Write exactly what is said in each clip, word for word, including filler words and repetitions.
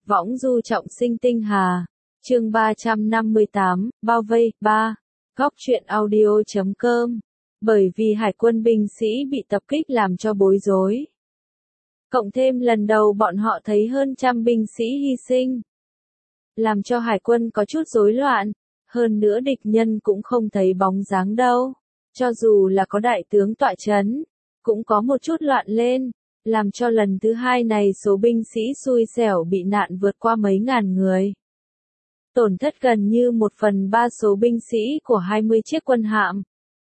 Võng du trọng sinh tinh hà. Chương ba trăm năm mươi tám, bao vây, ba. Góc truyện audio chấm com. Bởi vì hải quân binh sĩ bị tập kích làm cho bối rối. Cộng thêm lần đầu bọn họ thấy hơn trăm binh sĩ hy sinh. Làm cho hải quân có chút rối loạn. Hơn nữa địch nhân cũng không thấy bóng dáng đâu. Cho dù là có đại tướng tọa chấn, cũng có một chút loạn lên. Làm cho lần thứ hai này số binh sĩ xui xẻo bị nạn vượt qua mấy ngàn người. Tổn thất gần như một phần ba số binh sĩ của hai mươi chiếc quân hạm.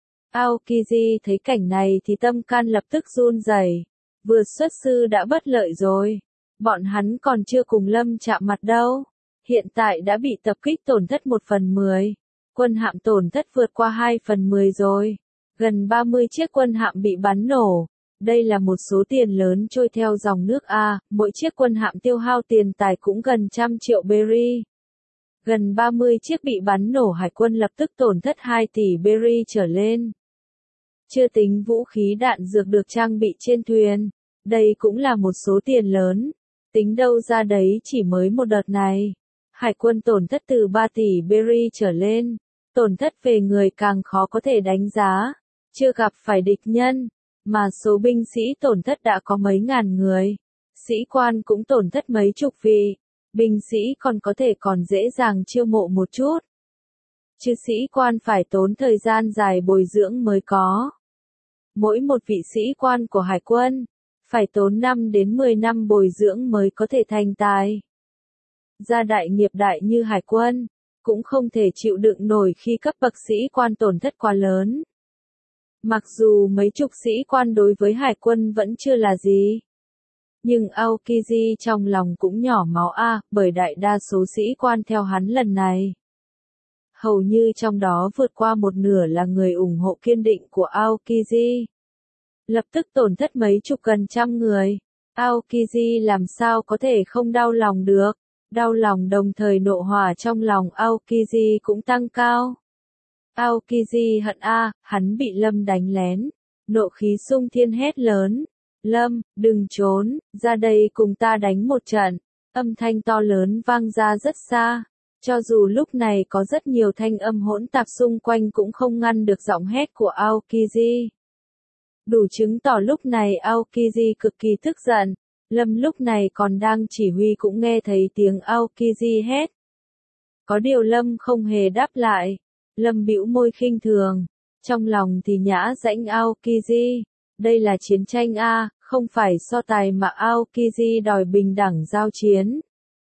Aokiji thấy cảnh này thì tâm can lập tức run rẩy. Vừa xuất sư đã bất lợi rồi. Bọn hắn còn chưa cùng Lâm chạm mặt đâu. Hiện tại đã bị tập kích tổn thất một phần mười. Quân hạm tổn thất vượt qua hai phần mười rồi. Gần ba mươi chiếc quân hạm bị bắn nổ. Đây là một số tiền lớn trôi theo dòng nước A, mỗi chiếc quân hạm tiêu hao tiền tài cũng gần trăm triệu berry. Gần ba mươi chiếc bị bắn nổ hải quân lập tức tổn thất hai tỷ berry trở lên. Chưa tính vũ khí đạn dược được trang bị trên thuyền, đây cũng là một số tiền lớn. Tính đâu ra đấy chỉ mới một đợt này. Hải quân tổn thất từ ba tỷ berry trở lên, tổn thất về người càng khó có thể đánh giá. Chưa gặp phải địch nhân, mà số binh sĩ tổn thất đã có mấy ngàn người. Sĩ quan cũng tổn thất mấy chục vị. Binh sĩ còn có thể còn dễ dàng chiêu mộ một chút. Chứ sĩ quan phải tốn thời gian dài bồi dưỡng mới có. Mỗi một vị sĩ quan của hải quân, phải tốn năm đến mười năm bồi dưỡng mới có thể thành tài. Gia đại nghiệp đại như hải quân, cũng không thể chịu đựng nổi khi cấp bậc sĩ quan tổn thất quá lớn. Mặc dù mấy chục sĩ quan đối với hải quân vẫn chưa là gì. Nhưng Aokiji trong lòng cũng nhỏ máu a, bởi đại đa số sĩ quan theo hắn lần này. Hầu như trong đó vượt qua một nửa là người ủng hộ kiên định của Aokiji. Lập tức tổn thất mấy chục gần trăm người. Aokiji làm sao có thể không đau lòng được. Đau lòng đồng thời nộ hỏa trong lòng Aokiji cũng tăng cao. Aokiji hận a, hắn bị Lâm đánh lén. Nộ khí sung thiên hét lớn. Lâm, đừng trốn, ra đây cùng ta đánh một trận. Âm thanh to lớn vang ra rất xa. Cho dù lúc này có rất nhiều thanh âm hỗn tạp xung quanh cũng không ngăn được giọng hét của Aokiji. Đủ chứng tỏ lúc này Aokiji cực kỳ tức giận. Lâm lúc này còn đang chỉ huy cũng nghe thấy tiếng Aokiji hét. Có điều Lâm không hề đáp lại. Lâm bĩu môi khinh thường. Trong lòng thì nhã rãnh Aokiji. Đây là chiến tranh a, không phải so tài mà Aokiji đòi bình đẳng giao chiến.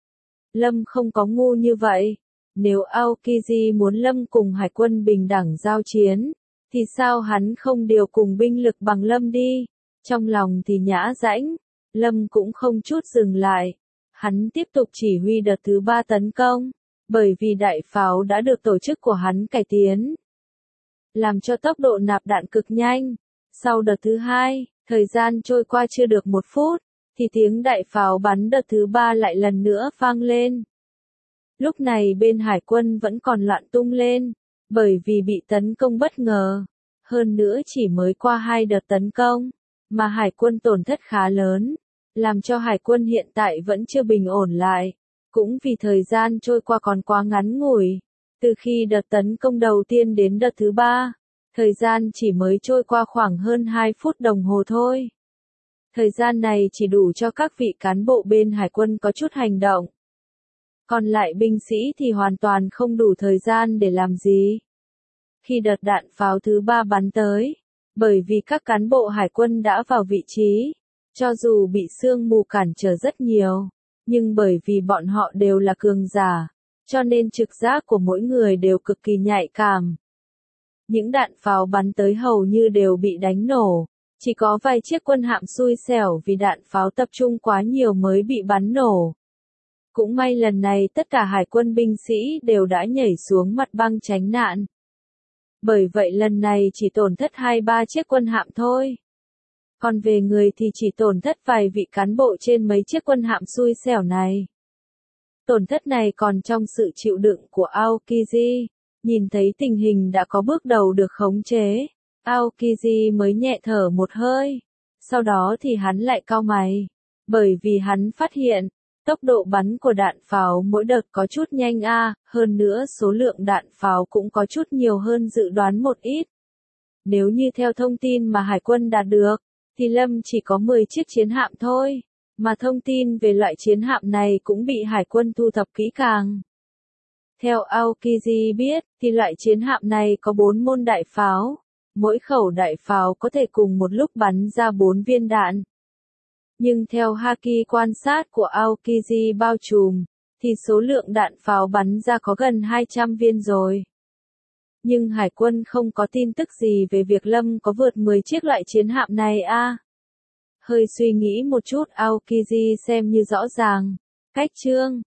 Lâm không có ngu như vậy. Nếu Aokiji muốn Lâm cùng hải quân bình đẳng giao chiến, thì sao hắn không điều cùng binh lực bằng Lâm đi? Trong lòng thì nhã rãnh, Lâm cũng không chút dừng lại. Hắn tiếp tục chỉ huy đợt thứ ba tấn công, bởi vì đại pháo đã được tổ chức của hắn cải tiến, làm cho tốc độ nạp đạn cực nhanh. Sau đợt thứ hai, thời gian trôi qua chưa được một phút, thì tiếng đại pháo bắn đợt thứ ba lại lần nữa vang lên. Lúc này bên hải quân vẫn còn loạn tung lên, bởi vì bị tấn công bất ngờ. Hơn nữa chỉ mới qua hai đợt tấn công, mà hải quân tổn thất khá lớn, làm cho hải quân hiện tại vẫn chưa bình ổn lại. Cũng vì thời gian trôi qua còn quá ngắn ngủi, từ khi đợt tấn công đầu tiên đến đợt thứ ba. Thời gian chỉ mới trôi qua khoảng hơn hai phút đồng hồ thôi. Thời gian này chỉ đủ cho các vị cán bộ bên hải quân có chút hành động. Còn lại binh sĩ thì hoàn toàn không đủ thời gian để làm gì. Khi đợt đạn pháo thứ ba bắn tới, bởi vì các cán bộ hải quân đã vào vị trí, cho dù bị sương mù cản trở rất nhiều, nhưng bởi vì bọn họ đều là cường giả, cho nên trực giác của mỗi người đều cực kỳ nhạy cảm. Những đạn pháo bắn tới hầu như đều bị đánh nổ, chỉ có vài chiếc quân hạm xui xẻo vì đạn pháo tập trung quá nhiều mới bị bắn nổ. Cũng may lần này tất cả hải quân binh sĩ đều đã nhảy xuống mặt băng tránh nạn. Bởi vậy lần này chỉ tổn thất hai ba chiếc quân hạm thôi. Còn về người thì chỉ tổn thất vài vị cán bộ trên mấy chiếc quân hạm xui xẻo này. Tổn thất này còn trong sự chịu đựng của Aokiji. Nhìn thấy tình hình đã có bước đầu được khống chế, Aokiji mới nhẹ thở một hơi. Sau đó thì hắn lại cau mày, bởi vì hắn phát hiện, Tốc độ bắn của đạn pháo mỗi đợt có chút nhanh a, hơn nữa số lượng đạn pháo cũng có chút nhiều hơn dự đoán một ít. Nếu như theo thông tin mà Hải quân đạt được, thì Lâm chỉ có mười chiếc chiến hạm thôi, mà thông tin về loại chiến hạm này cũng bị Hải quân thu thập kỹ càng. Theo Aokiji biết, thì loại chiến hạm này có bốn môn đại pháo, mỗi khẩu đại pháo có thể cùng một lúc bắn ra bốn viên đạn. Nhưng theo Haki quan sát của Aokiji bao trùm, thì số lượng đạn pháo bắn ra có gần hai trăm viên rồi. Nhưng Hải quân không có tin tức gì về việc Lâm có vượt mười chiếc loại chiến hạm này a. À. Hơi suy nghĩ một chút Aokiji xem như rõ ràng. Cách chương